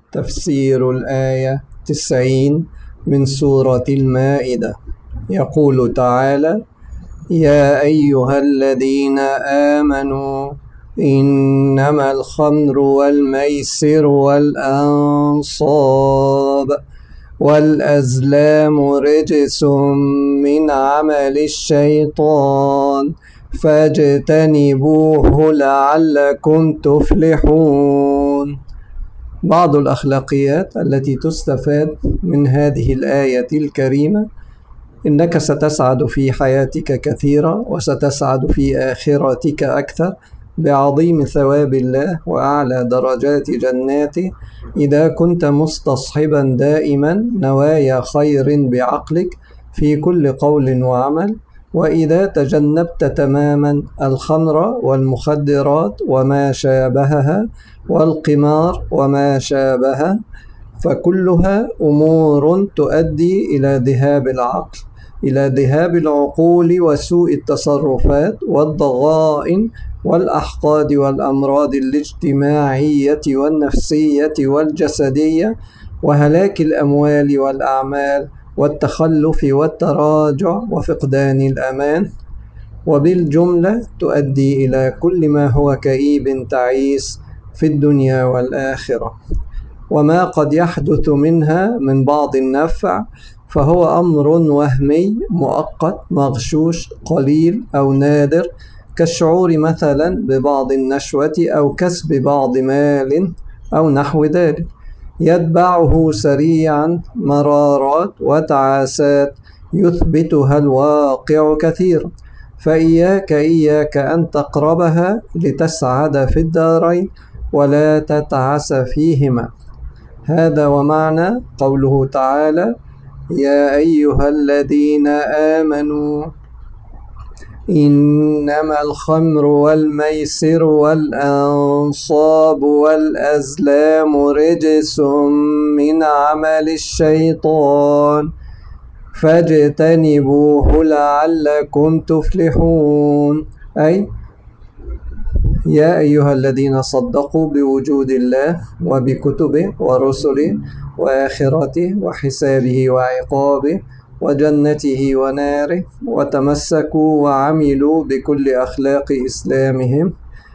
تفسير الآية 90 من سورة المائدة. يقول تعالى: يا أيها الذين آمنوا إنما الخمر والميسر والأنصاب والأزلام رجس من عمل الشيطان فاجتنبوه لعلكم تفلحون. بعض الأخلاقيات التي تستفاد من هذه الآية الكريمة: إنك ستسعد في حياتك كثيرا، وستسعد في آخرتك أكثر بعظيم ثواب الله وأعلى درجات جناته إذا كنت مستصحبا دائما نوايا خير بعقلك في كل قول وعمل، وإذا تجنبت تماما الخمر والمخدرات وما شابهها والقمار وما شابهه، فكلها أمور تؤدي إلى ذهاب العقل، إلى ذهاب العقول وسوء التصرفات والضغائن والأحقاد والأمراض الاجتماعية والنفسية والجسدية، وهلاك الأموال والأعمال والتخلف والتراجع وفقدان الأمان، وبالجملة تؤدي إلى كل ما هو كئيب تعيس في الدنيا والآخرة. وما قد يحدث منها من بعض النفع فهو أمر وهمي مؤقت مغشوش قليل أو نادر، كالشعور مثلا ببعض النشوة أو كسب بعض مال أو نحو ذلك، يتبعه سريعا مرارات وتعاسات يثبتها الواقع كثيرا، فإياك أن تقربها لتسعد في الدارين ولا تتعس فيهما. هذا ومعنى قوله تعالى: يا أيها الذين آمنوا إنما الخمر والميسر والأنصاب والأزلام رجس من عمل الشيطان فاجتنبوه لعلكم تفلحون. أي يا أيها الذين صدقوا بوجود الله وبكتبه ورسله وآخرته وحسابه وعقابه وجنته وناره، وتمسكوا وعملوا بكل أخلاق إسلامهم،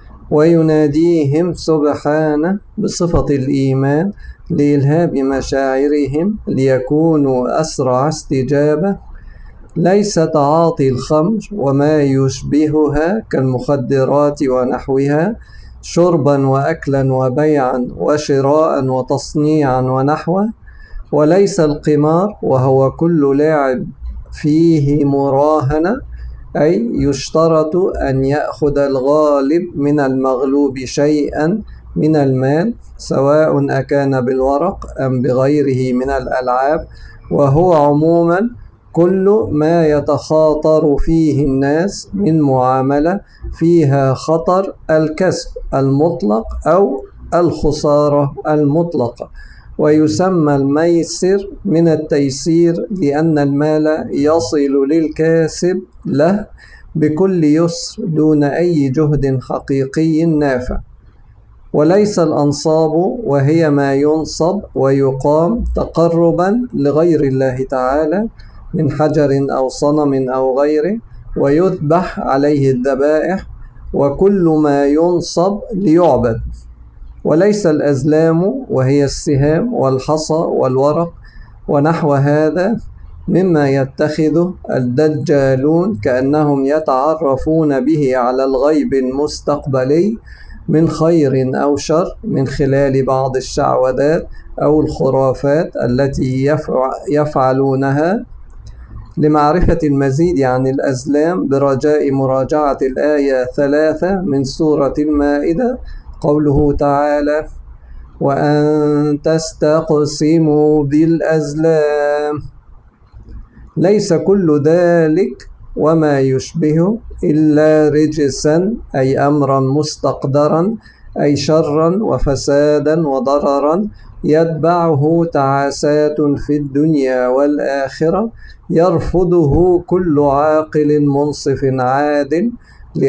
ويناديهم سبحانه بصفة الإيمان لإلهاب مشاعرهم ليكونوا أسرع استجابة: ليس تعاطي الخمر وما يشبهها كالمخدرات ونحوها شربا وأكلا وبيعا وشراء وتصنيعا ونحوه، وليس القمار وهو كل لعب فيه مراهنة، أي يشترط أن يأخذ الغالب من المغلوب شيئا من المال سواء أكان بالورق أم بغيره من الألعاب، وهو عموما كل ما يتخاطر فيه الناس من معاملة فيها خطر الكسب المطلق أو الخسارة المطلقة. ويسمى الميسر من التيسير لأن المال يصل للكاسب له بكل يسر دون أي جهد حقيقي نافع. وليس الأنصاب وهي ما ينصب ويقام تقربا لغير الله تعالى من حجر أو صنم أو غيره ويذبح عليه الذبائح، وكل ما ينصب ليعبد. وليس الأزلام وهي السهام والحصى والورق ونحو هذا مما يتخذه الدجالون كأنهم يتعرفون به على الغيب المستقبلي من خير أو شر من خلال بعض الشعوذات أو الخرافات التي يفعلونها. لمعرفة المزيد عن الأزلام برجاء مراجعة الآية 3 من سورة المائدة، قوله تعالى: وأن تستقسموا بالأزلام. ليس كل ذلك وما يشبهه إلا رجسا، أي أمرا مستقدرا، أي شرا وفسادا وضررا يتبعه تعاسات في الدنيا والآخرة يرفضه كل عاقل منصف عادل،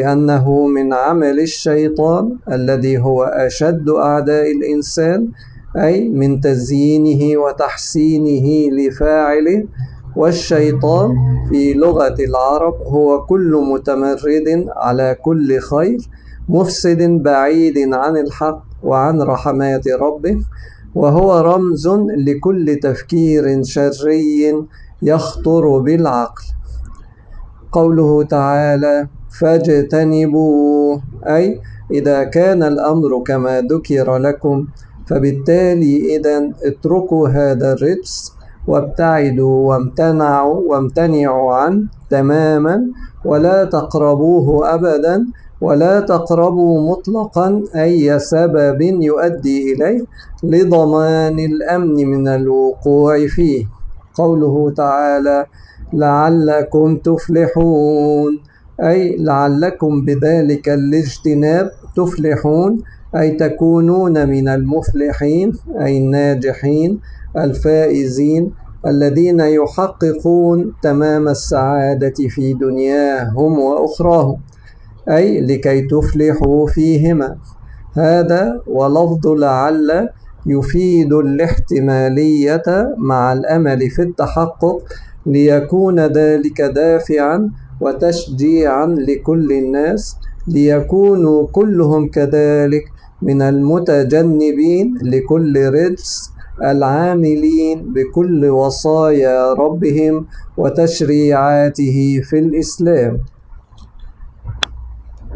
لأنه من عمل الشيطان الذي هو أشد أعداء الإنسان أي من تزيينه وتحسينه لفاعله. والشيطان في لغة العرب هو كل متمرد على كل خير، مفسد بعيد عن الحق وعن رحمات ربه، وهو رمز لكل تفكير شري يخطر بالعقل. قوله تعالى فاجتنبوه، أي إذا كان الأمر كما ذكر لكم فبالتالي إذن اتركوا هذا الرجس وابتعدوا وامتنعوا عنه تماما، ولا تقربوه أبدا، ولا تقربوا مطلقا أي سبب يؤدي إليه لضمان الأمن من الوقوع فيه. قوله تعالى لعلكم تفلحون، أي لعلكم بذلك الاجتناب تفلحون، أي تكونون من المفلحين، أي الناجحين الفائزين الذين يحققون تمام السعادة في دنياهم وأخراهم، أي لكي تفلحوا فيهما. هذا ولفظ لعل يفيد الاحتمالية مع الأمل في التحقق، ليكون ذلك دافعا وتشجيعا لكل الناس ليكونوا كلهم كذلك من المتجنبين لكل رجس، العاملين بكل وصايا ربهم وتشريعاته في الإسلام.